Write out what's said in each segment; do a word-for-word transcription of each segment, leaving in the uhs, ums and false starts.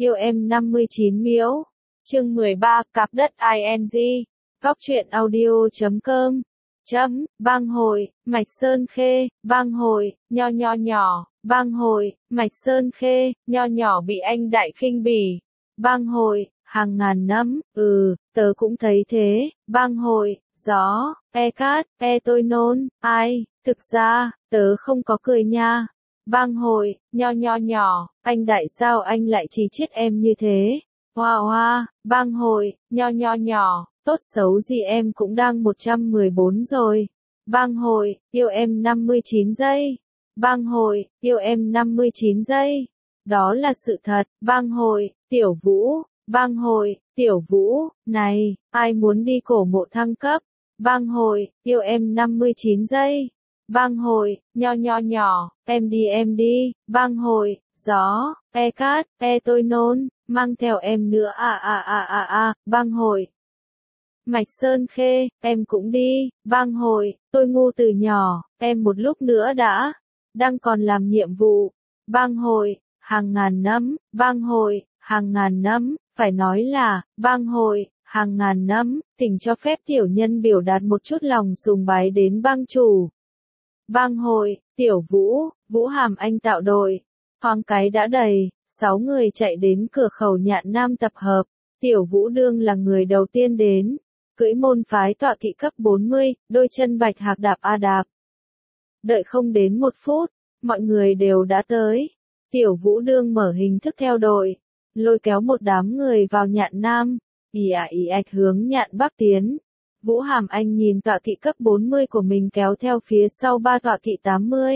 Yêu em năm mươi chín miễu. Chương mười ba, cặp đất ing. Góc truyện audio chấm com. Chấm, bang hội, Mạch Sơn Khê, bang hội, nho nho nhỏ, bang hội, Mạch Sơn Khê, nho nhỏ bị anh đại khinh bỉ. Bang hội, hàng ngàn năm, ừ, tớ cũng thấy thế, bang hội, gió, e cát, e tôi nôn, ai, thực ra, tớ không có cười nha. Bang hội, nho nho nhỏ, anh đại sao anh lại chỉ chiết em như thế? Hoa hoa, bang hội, nho nho nhỏ, tốt xấu gì em cũng đang một trăm mười bốn rồi. Bang hội, yêu em năm mươi chín giây. Bang hội, yêu em năm mươi chín giây. Đó là sự thật, bang hội, Tiểu Vũ, bang hội, Tiểu Vũ, này, ai muốn đi cổ mộ thăng cấp? Bang hội, yêu em năm mươi chín giây. Bang hội, nho nho nhỏ, em đi em đi, bang hội, gió, e cát, e tôi nôn, mang theo em nữa à à à à à, bang hội. Mạch Sơn Khê, em cũng đi, bang hội, tôi ngu từ nhỏ, em một lúc nữa đã, đang còn làm nhiệm vụ. Bang hội, hàng ngàn năm, bang hội, hàng ngàn năm, phải nói là, bang hội, hàng ngàn năm, tỉnh cho phép tiểu nhân biểu đạt một chút lòng sùng bái đến bang chủ. Bang hội, Tiểu Vũ, Vũ Hàm Anh tạo đội, hoang cái đã đầy, sáu người chạy đến cửa khẩu Nhạn Nam tập hợp, Tiểu Vũ đương là người đầu tiên đến, cưỡi môn phái tọa kỵ cấp bốn mươi, đôi chân bạch hạc đạp a đạp. Đợi không đến một phút, mọi người đều đã tới, Tiểu Vũ đương mở hình thức theo đội, lôi kéo một đám người vào Nhạn Nam, ì ả ì ạch hướng Nhạn Bắc tiến. Vũ Hàm Anh nhìn tọa kỵ cấp bốn mươi của mình kéo theo phía sau ba tọa kỵ tám mươi.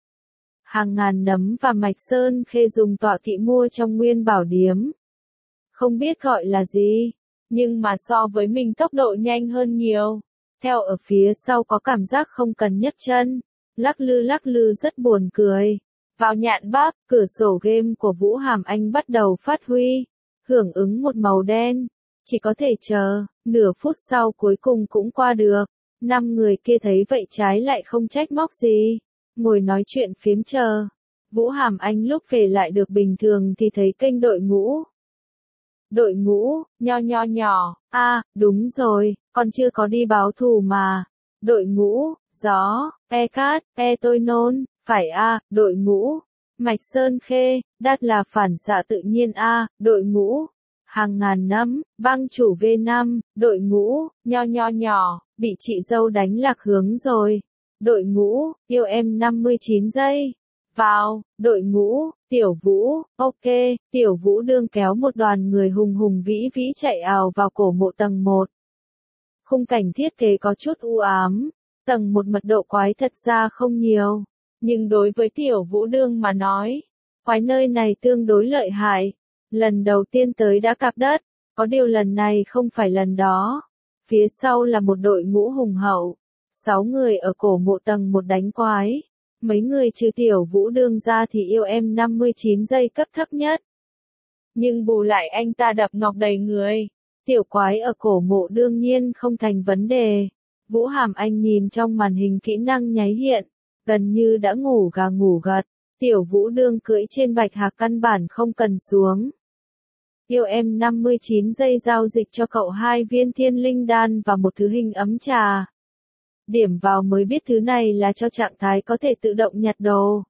Hàng ngàn nấm và Mạch Sơn Khê dùng tọa kỵ mua trong Nguyên Bảo Điếm. Không biết gọi là gì, nhưng mà so với mình tốc độ nhanh hơn nhiều. Theo ở phía sau có cảm giác không cần nhấc chân, lắc lư lắc lư rất buồn cười. Vào Nhạn Bắc, cửa sổ game của Vũ Hàm Anh bắt đầu phát huy, hưởng ứng một màu đen. Chỉ có thể chờ, nửa phút sau cuối cùng cũng qua được. Năm người kia thấy vậy trái lại không trách móc gì. Ngồi nói chuyện phiếm chờ. Vũ Hàm Anh lúc về lại được bình thường thì thấy kênh đội ngũ. Đội ngũ, nho nho nhỏ, a à, đúng rồi, còn chưa có đi báo thù mà. Đội ngũ, gió, e cát, e tôi nôn, phải a à, đội ngũ. Mạch Sơn Khê, đắt là phản xạ tự nhiên a à, đội ngũ. Hàng ngàn năm, bang chủ vê năm, đội ngũ, nho nho nhỏ, bị chị dâu đánh lạc hướng rồi. Đội ngũ, yêu em năm mươi chín giây. Vào, đội ngũ, Tiểu Vũ, ok, Tiểu Vũ đương kéo một đoàn người hùng hùng vĩ vĩ chạy ào vào cổ mộ tầng một. Khung cảnh thiết kế có chút u ám, tầng một mật độ quái thật ra không nhiều, nhưng đối với Tiểu Vũ đương mà nói, quái nơi này tương đối lợi hại. Lần đầu tiên tới đã cạp đất, có điều lần này không phải lần đó. Phía sau là một đội ngũ hùng hậu, sáu người ở cổ mộ tầng một đánh quái. Mấy người trừ Tiểu Vũ đương ra thì yêu em năm mươi chín giây cấp thấp nhất. Nhưng bù lại anh ta đập ngọc đầy người. Tiểu quái ở cổ mộ đương nhiên không thành vấn đề. Vũ Hàm Anh nhìn trong màn hình kỹ năng nháy hiện, gần như đã ngủ gà ngủ gật. Tiểu Vũ đương cưỡi trên bạch hạc căn bản không cần xuống. Yêu em năm mươi chín giây giao dịch cho cậu hai viên thiên linh đan và một thứ hình ấm trà. Điểm vào mới biết thứ này là cho trạng thái có thể tự động nhặt đồ.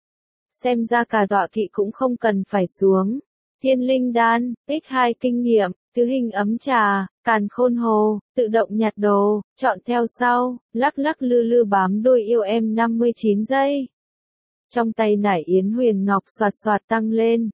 Xem ra cả tọa kỵ cũng không cần phải xuống. Thiên linh đan, x hai kinh nghiệm, thứ hình ấm trà, càn khôn hồ, tự động nhặt đồ, chọn theo sau, lắc lắc lư lư bám đuôi yêu em năm mươi chín giây. Trong tay nải yến huyền ngọc xoạt xoạt tăng lên.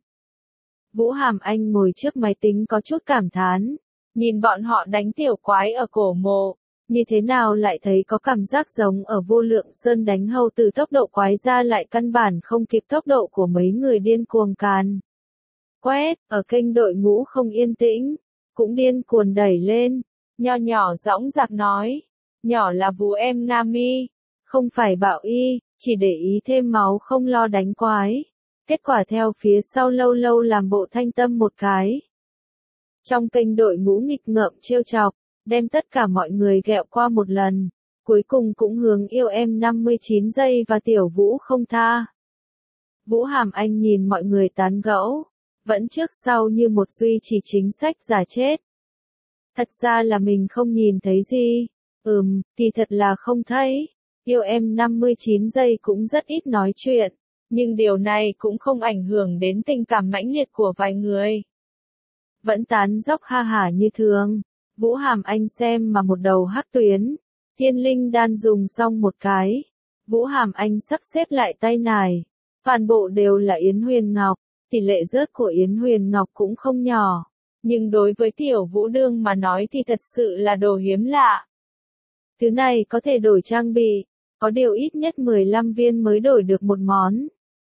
Vũ Hàm Anh ngồi trước máy tính có chút cảm thán, nhìn bọn họ đánh tiểu quái ở cổ mộ, như thế nào lại thấy có cảm giác giống ở Vô Lượng Sơn đánh hầu từ tốc độ quái ra lại căn bản không kịp tốc độ của mấy người điên cuồng càn. Quét, ở kênh đội ngũ không yên tĩnh, cũng điên cuồng đẩy lên, nho nhỏ dõng dạc nói, nhỏ là Vũ em Nga Mi, không phải bạo y, chỉ để ý thêm máu không lo đánh quái. Kết quả theo phía sau lâu lâu làm bộ thanh tâm một cái. Trong kênh đội ngũ nghịch ngợm trêu chọc, đem tất cả mọi người ghẹo qua một lần, cuối cùng cũng hướng yêu em năm mươi chín giây và Tiểu Vũ không tha. Vũ Hàm Anh nhìn mọi người tán gẫu, vẫn trước sau như một duy trì chính sách giả chết. Thật ra là mình không nhìn thấy gì. Ừm, thì thật là không thấy. Yêu em năm mươi chín giây cũng rất ít nói chuyện. Nhưng điều này cũng không ảnh hưởng đến tình cảm mãnh liệt của vài người. Vẫn tán dóc ha hả như thường. Vũ Hàm Anh xem mà một đầu hắc tuyến. Thiên linh đan dùng xong một cái. Vũ Hàm Anh sắp xếp lại tay nải. Toàn bộ đều là Yến Huyền Ngọc. Tỷ lệ rớt của Yến Huyền Ngọc cũng không nhỏ. Nhưng đối với Tiểu Vũ Đương mà nói thì thật sự là đồ hiếm lạ. Thứ này có thể đổi trang bị. Có điều ít nhất mười lăm viên mới đổi được một món.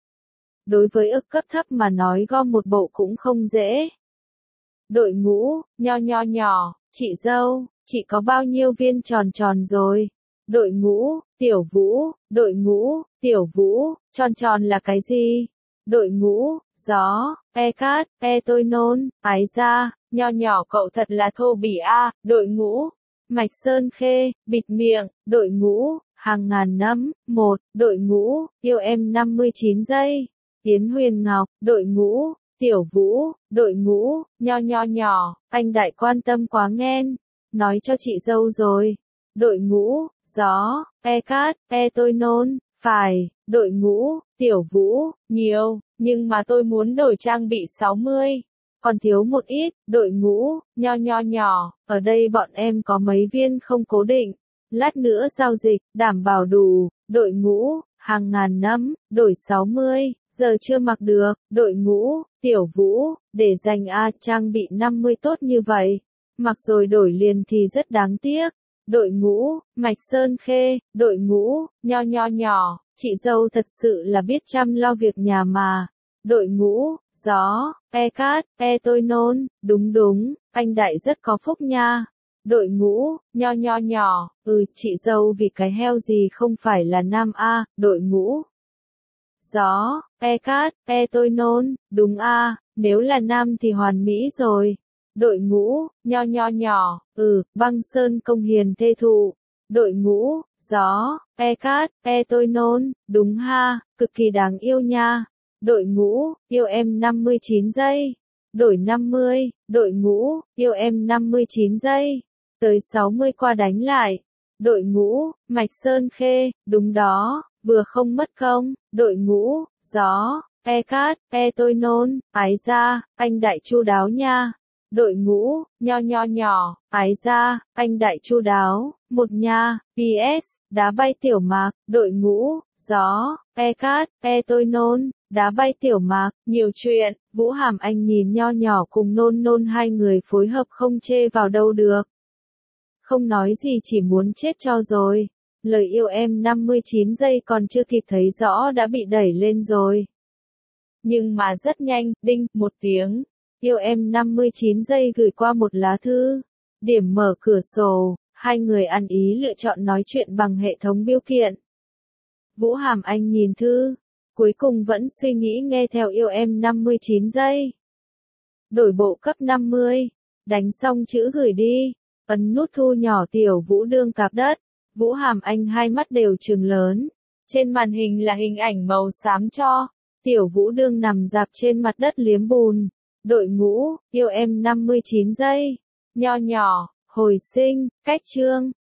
Đối với ức cấp thấp mà nói gom một bộ cũng không dễ. Đội ngũ, nho nho nhỏ, chị dâu, chị có bao nhiêu viên tròn tròn rồi? Đội ngũ, Tiểu Vũ, đội ngũ, Tiểu Vũ, tròn tròn là cái gì? Đội ngũ, gió, e cát, e tôi nôn, ái ra, nho nhỏ cậu thật là thô bỉ a. Đội ngũ, Mạch Sơn Khê, bịt miệng, đội ngũ, hàng ngàn năm, một, đội ngũ, yêu em năm mươi chín giây. Yến Huyền Ngọc, đội ngũ, Tiểu Vũ, đội ngũ, nho nho nhỏ, anh đại quan tâm quá nghen. Nói cho chị dâu rồi. Đội ngũ, gió, e cát, e tôi nôn, phải, đội ngũ, Tiểu Vũ, nhiều, nhưng mà tôi muốn đổi trang bị sáu mươi. Còn thiếu một ít, đội ngũ, nho nho nhỏ, ở đây bọn em có mấy viên không cố định. Lát nữa giao dịch, đảm bảo đủ, đội ngũ, hàng ngàn năm, đổi sáu mươi. Giờ chưa mặc được, đội ngũ, Tiểu Vũ, để dành A trang bị năm mươi tốt như vậy. Mặc rồi đổi liền thì rất đáng tiếc. Đội ngũ, Mạch Sơn Khê, đội ngũ, nho nho nhỏ, chị dâu thật sự là biết chăm lo việc nhà mà. Đội ngũ, gió, e cát, e tôi nôn, đúng đúng, anh đại rất có phúc nha. Đội ngũ, nho nho nhỏ, ừ, chị dâu vì cái heo gì không phải là nam A, đội ngũ. Gió, e cát, e tôi nôn, đúng a, nếu là nam thì hoàn mỹ rồi. Đội ngũ, nho nho nhỏ, ừ, băng sơn công hiền thê thụ. Đội ngũ, gió, e cát, e tôi nôn, đúng ha, cực kỳ đáng yêu nha. Đội ngũ, yêu em năm mươi chín giây. Đổi năm mươi, đội ngũ, yêu em năm mươi chín giây. Tới sáu mươi qua đánh lại. Đội ngũ, Mạch Sơn Khê, đúng đó. Vừa không mất công, đội ngũ, gió, e cát, e tôi nôn, ái ra, anh đại chu đáo nha. Đội ngũ, nho nho nhỏ, ái ra, anh đại chu đáo, một nha, pê ét, đá bay tiểu mạc, đội ngũ, gió, e cát, e tôi nôn, đá bay tiểu mạc, nhiều chuyện, Vũ Hàm Anh nhìn nho nhỏ cùng nôn nôn hai người phối hợp không chê vào đâu được. Không nói gì chỉ muốn chết cho rồi. Lời yêu em năm mươi chín giây còn chưa kịp thấy rõ đã bị đẩy lên rồi. Nhưng mà rất nhanh, đinh, một tiếng. Yêu em năm mươi chín giây gửi qua một lá thư. Điểm mở cửa sổ, hai người ăn ý lựa chọn nói chuyện bằng hệ thống bưu kiện. Vũ Hàm Anh nhìn thư, cuối cùng vẫn suy nghĩ nghe theo yêu em năm mươi chín giây. Đổi bộ cấp năm mươi, đánh xong chữ gửi đi, ấn nút thu nhỏ Tiểu Vũ Đương cạp đất. Vũ Hàm Anh hai mắt đều trừng lớn. Trên màn hình là hình ảnh màu xám cho. Tiểu Vũ Đương nằm rạp trên mặt đất liếm bùn. Đội ngũ, yêu em năm mươi chín giây. Nho nhỏ, hồi sinh, cách chương.